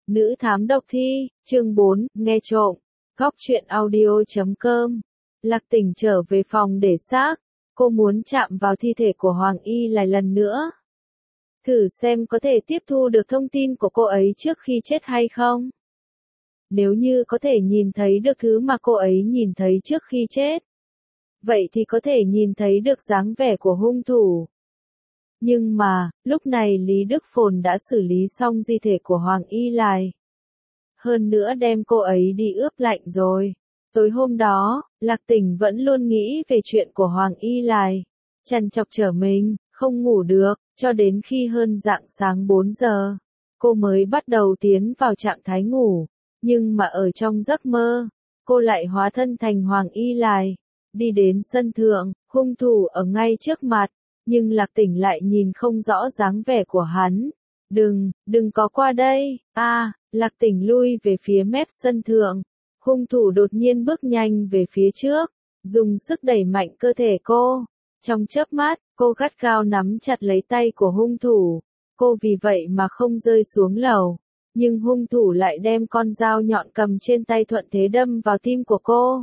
Nữ thám độc thi, chương 4, nghe trộm, góc truyện audio.com. Lạc Tỉnh trở về phòng để xác, cô muốn chạm vào thi thể của Hoàng Y lại lần nữa. Thử xem có thể tiếp thu được thông tin của cô ấy trước khi chết hay không. Nếu như có thể nhìn thấy được thứ mà cô ấy nhìn thấy trước khi chết, vậy thì có thể nhìn thấy được dáng vẻ của hung thủ. Nhưng mà, lúc này Lý Đức Phồn đã xử lý xong di thể của Hoàng Y lại. Hơn nữa đem cô ấy đi ướp lạnh rồi. Tối hôm đó, Lạc Tỉnh vẫn luôn nghĩ về chuyện của Hoàng Y lại. Trằn trọc trở mình, không ngủ được, cho đến khi hơn rạng sáng 4 giờ. Cô mới bắt đầu tiến vào trạng thái ngủ. Nhưng mà ở trong giấc mơ, cô lại hóa thân thành Hoàng Y lại. Đi đến sân thượng, hung thủ ở ngay trước mặt. Nhưng Lạc Tỉnh lại nhìn không rõ dáng vẻ của hắn. Đừng có qua đây, Lạc Tỉnh lui về phía mép sân thượng. Hung thủ đột nhiên bước nhanh về phía trước, dùng sức đẩy mạnh cơ thể cô. Trong chớp mắt, cô gắt gao nắm chặt lấy tay của hung thủ. Cô vì vậy mà không rơi xuống lầu. Nhưng hung thủ lại đem con dao nhọn cầm trên tay thuận thế đâm vào tim của cô.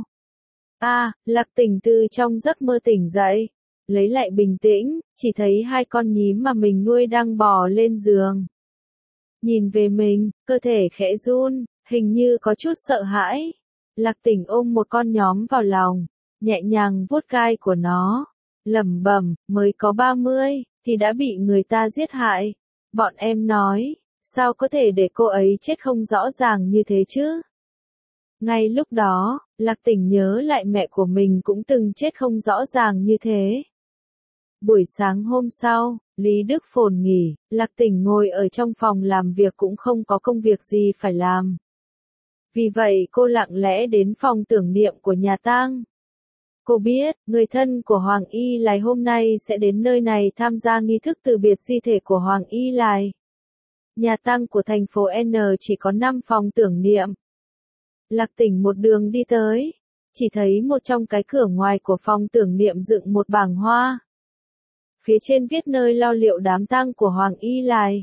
Lạc Tỉnh từ trong giấc mơ tỉnh dậy. Lấy lại bình tĩnh, chỉ thấy hai con nhím mà mình nuôi đang bò lên giường. Nhìn về mình, cơ thể khẽ run, hình như có chút sợ hãi. Lạc Tỉnh ôm một con nhím vào lòng, nhẹ nhàng vuốt gai của nó, lẩm bẩm, mới có 30, thì đã bị người ta giết hại. Bọn em nói, sao có thể để cô ấy chết không rõ ràng như thế chứ? Ngay lúc đó, Lạc Tỉnh nhớ lại mẹ của mình cũng từng chết không rõ ràng như thế. Buổi sáng hôm sau, Lý Đức Phồn nghỉ, Lạc Tỉnh ngồi ở trong phòng làm việc cũng không có công việc gì phải làm. Vì vậy cô lặng lẽ đến phòng tưởng niệm của nhà tang. Cô biết, người thân của Hoàng Y lại hôm nay sẽ đến nơi này tham gia nghi thức từ biệt di thể của Hoàng Y lại. Nhà tang của thành phố N chỉ có 5 phòng tưởng niệm. Lạc Tỉnh một đường đi tới, chỉ thấy một trong cái cửa ngoài của phòng tưởng niệm dựng một bảng hoa. Phía trên viết nơi lo liệu đám tang của Hoàng Y lại.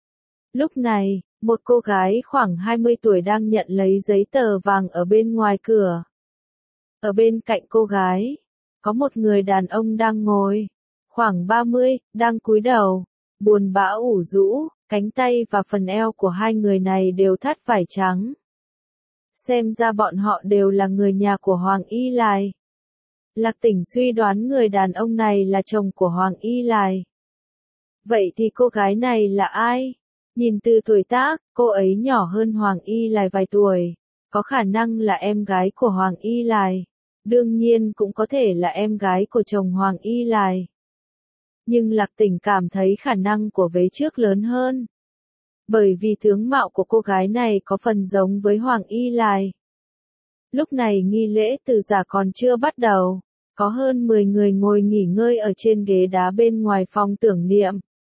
Lúc này, một cô gái khoảng 20 tuổi đang nhận lấy giấy tờ vàng ở bên ngoài cửa. Ở bên cạnh cô gái, có một người đàn ông đang ngồi, khoảng 30, đang cúi đầu, buồn bã ủ rũ, cánh tay và phần eo của hai người này đều thắt vải trắng. Xem ra bọn họ đều là người nhà của Hoàng Y lại. Lạc Tỉnh suy đoán người đàn ông này là chồng của Hoàng Y lại. Vậy thì cô gái này là ai? Nhìn từ tuổi tác, cô ấy nhỏ hơn Hoàng Y lại vài tuổi. Có khả năng là em gái của Hoàng Y lại. Đương nhiên cũng có thể là em gái của chồng Hoàng Y lại. Nhưng Lạc Tỉnh cảm thấy khả năng của vế trước lớn hơn. Bởi vì tướng mạo của cô gái này có phần giống với Hoàng Y lại. Lúc này nghi lễ từ giả còn chưa bắt đầu. Có hơn 10 người ngồi nghỉ ngơi ở trên ghế đá bên ngoài phòng tưởng niệm.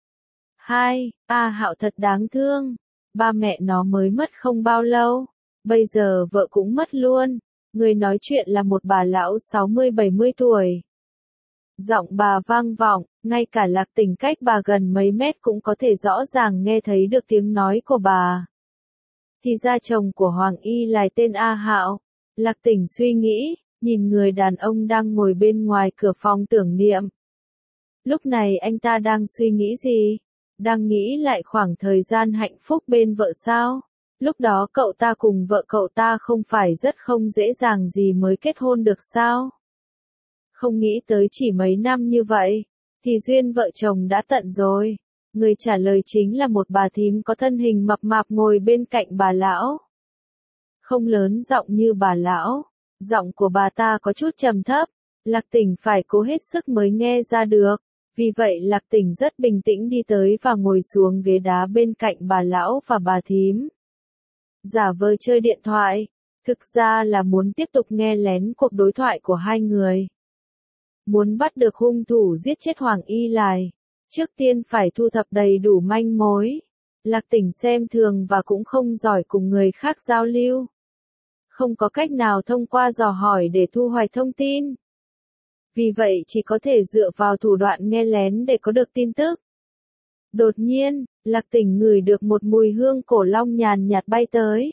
Hạo thật đáng thương. Ba mẹ nó mới mất không bao lâu. Bây giờ vợ cũng mất luôn. Người nói chuyện là một bà lão 60-70 tuổi. Giọng bà vang vọng, ngay cả Lạc Tỉnh cách bà gần mấy mét cũng có thể rõ ràng nghe thấy được tiếng nói của bà. Thì ra chồng của Hoàng Y lại tên Hạo. Lạc Tỉnh suy nghĩ, nhìn người đàn ông đang ngồi bên ngoài cửa phòng tưởng niệm. Lúc này anh ta đang suy nghĩ gì? Đang nghĩ lại khoảng thời gian hạnh phúc bên vợ sao? Lúc đó cậu ta cùng vợ cậu ta không phải rất không dễ dàng gì mới kết hôn được sao? Không nghĩ tới chỉ mấy năm như vậy, thì duyên vợ chồng đã tận rồi. Người trả lời chính là một bà thím có thân hình mập mạp ngồi bên cạnh bà lão. Không lớn giọng như bà lão, giọng của bà ta có chút trầm thấp, Lạc Tỉnh phải cố hết sức mới nghe ra được. Vì vậy Lạc Tỉnh rất bình tĩnh đi tới và ngồi xuống ghế đá bên cạnh bà lão và bà thím. Giả vờ chơi điện thoại, thực ra là muốn tiếp tục nghe lén cuộc đối thoại của hai người. Muốn bắt được hung thủ giết chết Hoàng Y lại, trước tiên phải thu thập đầy đủ manh mối. Lạc Tỉnh xem thường và cũng không giỏi cùng người khác giao lưu. Không có cách nào thông qua dò hỏi để thu hoạch thông tin. Vì vậy chỉ có thể dựa vào thủ đoạn nghe lén để có được tin tức. Đột nhiên, Lạc Tỉnh ngửi được một mùi hương cổ long nhàn nhạt bay tới.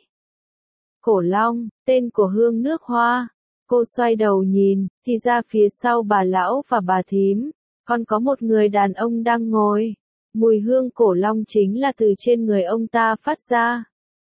Cổ long, tên của hương nước hoa. Cô xoay đầu nhìn, thì ra phía sau bà lão và bà thím, còn có một người đàn ông đang ngồi. Mùi hương cổ long chính là từ trên người ông ta phát ra.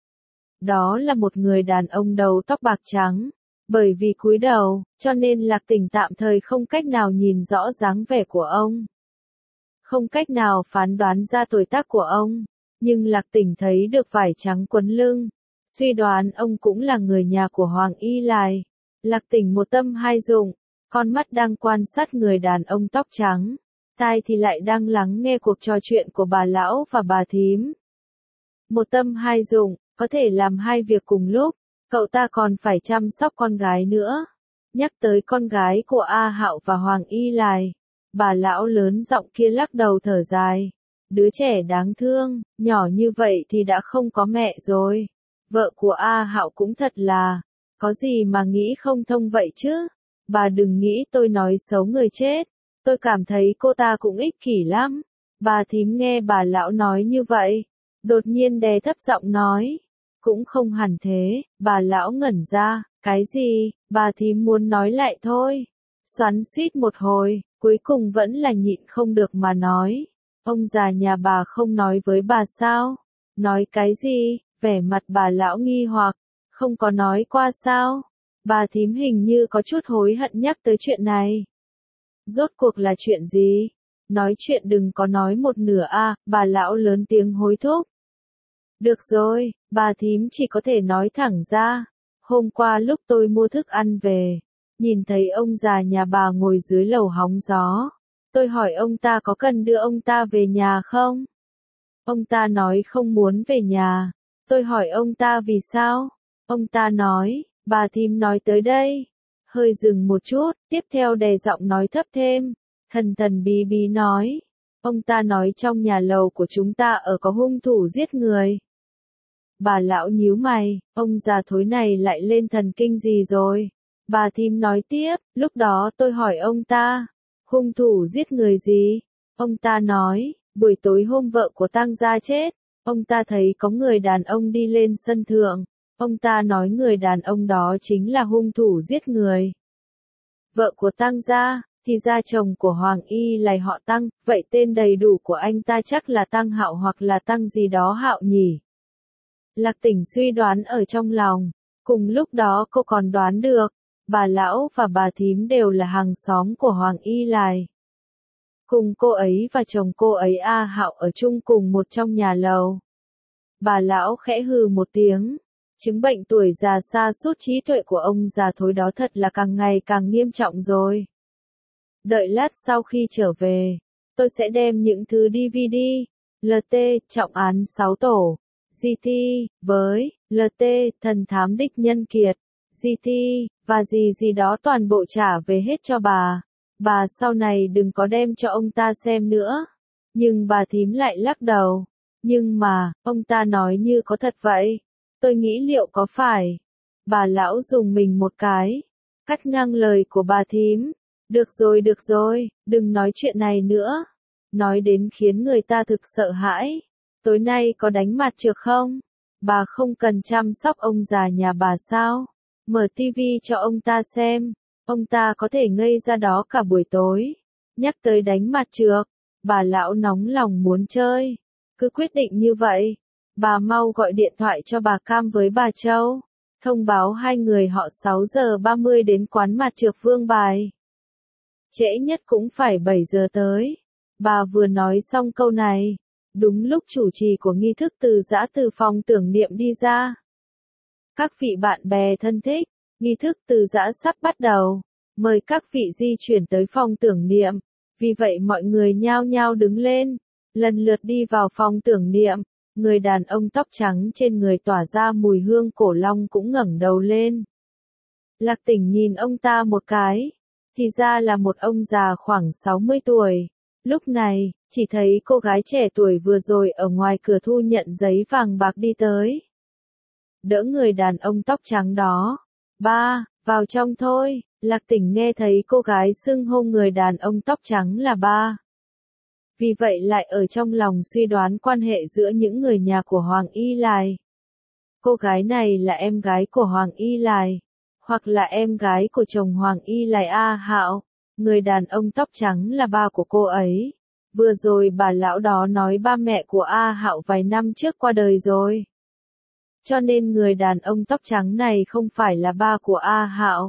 Đó là một người đàn ông đầu tóc bạc trắng. Bởi vì cúi đầu, cho nên Lạc Tỉnh tạm thời không cách nào nhìn rõ dáng vẻ của ông. Không cách nào phán đoán ra tuổi tác của ông. Nhưng Lạc Tỉnh thấy được vải trắng quấn lưng. Suy đoán ông cũng là người nhà của Hoàng Y Lai. Lạc Tỉnh một tâm hai dụng, con mắt đang quan sát người đàn ông tóc trắng, tai thì lại đang lắng nghe cuộc trò chuyện của bà lão và bà thím. Một tâm hai dụng, có thể làm hai việc cùng lúc, cậu ta còn phải chăm sóc con gái nữa. Nhắc tới con gái của A Hạo và Hoàng Y Lai, bà lão lớn giọng kia lắc đầu thở dài. Đứa trẻ đáng thương, nhỏ như vậy thì đã không có mẹ rồi. Vợ của A Hạo cũng thật là, có gì mà nghĩ không thông vậy chứ? Bà đừng nghĩ tôi nói xấu người chết. Tôi cảm thấy cô ta cũng ích kỷ lắm. Bà thím nghe bà lão nói như vậy, đột nhiên đè thấp giọng nói. Cũng không hẳn thế, bà lão ngẩn ra, cái gì, bà thím muốn nói lại thôi. Xoắn xuýt một hồi, cuối cùng vẫn là nhịn không được mà nói. Ông già nhà bà không nói với bà sao? Nói cái gì? Vẻ mặt bà lão nghi hoặc, không có nói qua sao? Bà thím hình như có chút hối hận nhắc tới chuyện này. Rốt cuộc là chuyện gì? Nói chuyện đừng có nói một nửa a, bà lão lớn tiếng hối thúc. Được rồi, bà thím chỉ có thể nói thẳng ra. Hôm qua lúc tôi mua thức ăn về, nhìn thấy ông già nhà bà ngồi dưới lầu hóng gió. Tôi hỏi ông ta có cần đưa ông ta về nhà không? Ông ta nói không muốn về nhà. Tôi hỏi ông ta vì sao? Ông ta nói, bà thím nói tới đây. Hơi dừng một chút, tiếp theo đè giọng nói thấp thêm. Thần thần bí bí nói. Ông ta nói trong nhà lầu của chúng ta ở có hung thủ giết người. Bà lão nhíu mày, ông già thối này lại lên thần kinh gì rồi? Bà thím nói tiếp, lúc đó tôi hỏi ông ta, hung thủ giết người gì? Ông ta nói, buổi tối hôm vợ của tang gia chết, ông ta thấy có người đàn ông đi lên sân thượng. Ông ta nói người đàn ông đó chính là hung thủ giết người. Vợ của tang gia, thì gia chồng của Hoàng Y là họ Tăng, vậy tên đầy đủ của anh ta chắc là Tăng Hạo hoặc là Tăng gì đó Hạo nhỉ? Lạc Tỉnh suy đoán ở trong lòng, cùng lúc đó cô còn đoán được, bà lão và bà thím đều là hàng xóm của Hoàng Y Lai. Cùng cô ấy và chồng cô ấy A Hạo ở chung cùng một trong nhà lầu. Bà lão khẽ hừ một tiếng. Chứng bệnh tuổi già sa sút trí tuệ của ông già thối đó thật là càng ngày càng nghiêm trọng rồi. Đợi lát sau khi trở về, tôi sẽ đem những thứ DVD, LT, trọng án 6 tổ, GT, với, LT, thần thám đích nhân kiệt, GT, và gì gì đó toàn bộ trả về hết cho bà. Bà sau này đừng có đem cho ông ta xem nữa. Nhưng bà thím lại lắc đầu. Nhưng mà, ông ta nói như có thật vậy. Tôi nghĩ liệu có phải? Bà lão dùng mình một cái. Cắt ngang lời của bà thím. Được rồi, đừng nói chuyện này nữa. Nói đến khiến người ta thực sợ hãi. Tối nay có đánh mặt trược không? Bà không cần chăm sóc ông già nhà bà sao? Mở tivi cho ông ta xem. Ông ta có thể ngây ra đó cả buổi tối. Nhắc tới đánh mặt trược. Bà lão nóng lòng muốn chơi. Cứ quyết định như vậy. Bà mau gọi điện thoại cho bà Cam với bà Châu. Thông báo hai người họ 6 giờ 30 đến quán mặt trược Vương Bài. Trễ nhất cũng phải 7 giờ tới. Bà vừa nói xong câu này. Đúng lúc chủ trì của nghi thức từ giã từ phòng tưởng niệm đi ra. Các vị bạn bè thân thích, nghi thức từ giã sắp bắt đầu. Mời các vị di chuyển tới phòng tưởng niệm. Vì vậy mọi người nhao nhao đứng lên. Lần lượt đi vào phòng tưởng niệm. Người đàn ông tóc trắng trên người tỏa ra mùi hương cổ long cũng ngẩng đầu lên. Lạc Tỉnh nhìn ông ta một cái. Thì ra là một ông già khoảng 60 tuổi. Lúc này, chỉ thấy cô gái trẻ tuổi vừa rồi ở ngoài cửa thu nhận giấy vàng bạc đi tới. Đỡ người đàn ông tóc trắng đó. Ba, vào trong thôi. Lạc Tỉnh nghe thấy cô gái xưng hô người đàn ông tóc trắng là ba. vì vậy lại ở trong lòng suy đoán quan hệ giữa những người nhà của Hoàng Y Lai. Cô gái này là em gái của Hoàng Y Lai, hoặc là em gái của chồng Hoàng Y Lai A Hạo, người đàn ông tóc trắng là ba của cô ấy. Vừa rồi bà lão đó nói ba mẹ của A Hạo vài năm trước qua đời rồi. Cho nên người đàn ông tóc trắng này không phải là ba của A Hạo.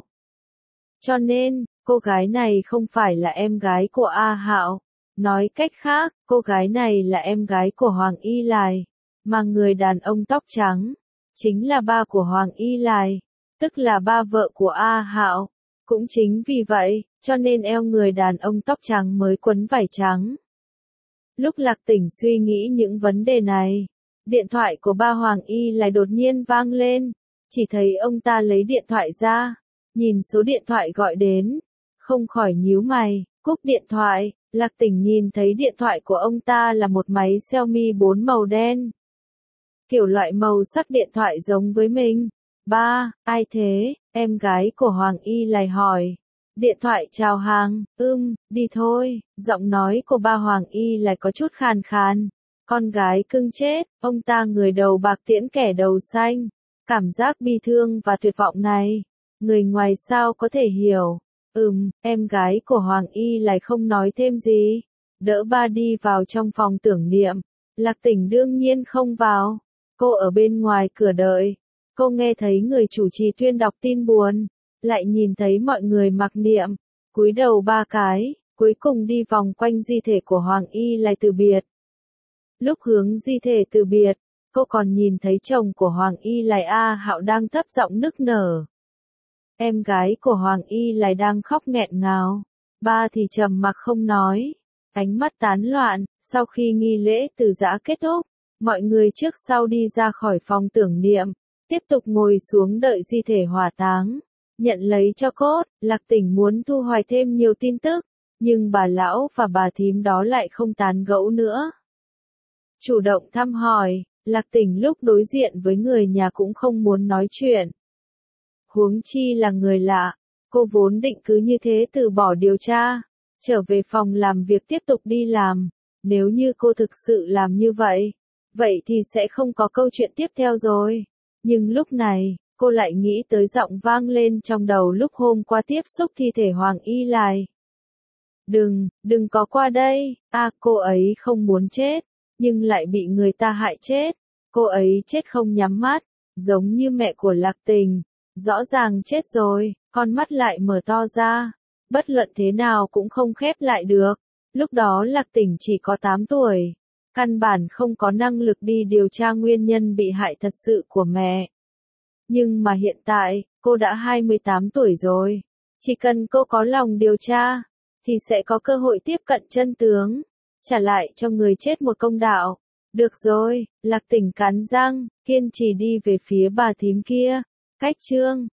Cho nên, cô gái này không phải là em gái của A Hạo. Nói cách khác, cô gái này là em gái của Hoàng Y Lai, mà người đàn ông tóc trắng chính là ba của Hoàng Y Lai, tức là ba vợ của A Hạo. Cũng chính vì vậy, cho nên eo người đàn ông tóc trắng mới quấn vải trắng. Lúc Lạc Tỉnh suy nghĩ những vấn đề này, điện thoại của ba Hoàng Y lại đột nhiên vang lên, chỉ thấy ông ta lấy điện thoại ra, nhìn số điện thoại gọi đến, không khỏi nhíu mày, cúp điện thoại. Lạc Tỉnh nhìn thấy điện thoại của ông ta là một máy Xiaomi 4 màu đen. Kiểu loại màu sắc điện thoại giống với mình. Ba, ai thế? Em gái của Hoàng Y lại hỏi. Điện thoại chào hàng, đi thôi. Giọng nói của ba Hoàng Y lại có chút khàn khàn. Con gái cưng chết, ông ta người đầu bạc tiễn kẻ đầu xanh. Cảm giác bi thương và tuyệt vọng này, người ngoài sao có thể hiểu. Em gái của Hoàng Y lại không nói thêm gì. Đỡ ba đi vào trong phòng tưởng niệm. Lạc Tỉnh đương nhiên không vào. Cô ở bên ngoài cửa đợi. Cô nghe thấy người chủ trì tuyên đọc tin buồn. Lại nhìn thấy mọi người mặc niệm. Cúi đầu ba cái. Cuối cùng đi vòng quanh di thể của Hoàng Y lại từ biệt. Lúc hướng di thể từ biệt, cô còn nhìn thấy chồng của Hoàng Y lại A Hạo đang thấp giọng nức nở. Em gái của Hoàng Y lại đang khóc nghẹn ngào. Ba thì trầm mặc không nói. Ánh mắt tán loạn. Sau khi nghi lễ từ giã kết thúc, mọi người trước sau đi ra khỏi phòng tưởng niệm, tiếp tục ngồi xuống đợi di thể hỏa táng. Nhận lấy cho cốt, Lạc Tỉnh muốn thu hoạch thêm nhiều tin tức, nhưng bà lão và bà thím đó lại không tán gẫu nữa. Chủ động thăm hỏi, Lạc Tỉnh lúc đối diện với người nhà cũng không muốn nói chuyện. Huống chi là người lạ, cô vốn định cứ như thế từ bỏ điều tra, trở về phòng làm việc tiếp tục đi làm. Nếu như cô thực sự làm như vậy, vậy thì sẽ không có câu chuyện tiếp theo rồi. Nhưng lúc này, cô lại nghĩ tới giọng vang lên trong đầu lúc hôm qua tiếp xúc thi thể Hoàng Y Lai. Đừng có qua đây, cô ấy không muốn chết, nhưng lại bị người ta hại chết. Cô ấy chết không nhắm mắt, giống như mẹ của Lạc Tình. Rõ ràng chết rồi, con mắt lại mở to ra, bất luận thế nào cũng không khép lại được. Lúc đó Lạc Tỉnh chỉ có 8 tuổi, căn bản không có năng lực đi điều tra nguyên nhân bị hại thật sự của mẹ. Nhưng mà hiện tại, cô đã 28 tuổi rồi, chỉ cần cô có lòng điều tra, thì sẽ có cơ hội tiếp cận chân tướng, trả lại cho người chết một công đạo. Được rồi, Lạc Tỉnh cắn răng, kiên trì đi về phía bà thím kia. Cách chương